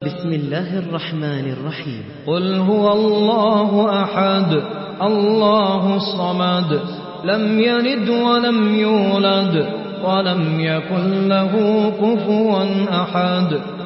بسم الله الرحمن الرحيم. قل هو الله أحد الله الصمد لم يلد ولم يولد ولم يكن له كفوا أحد.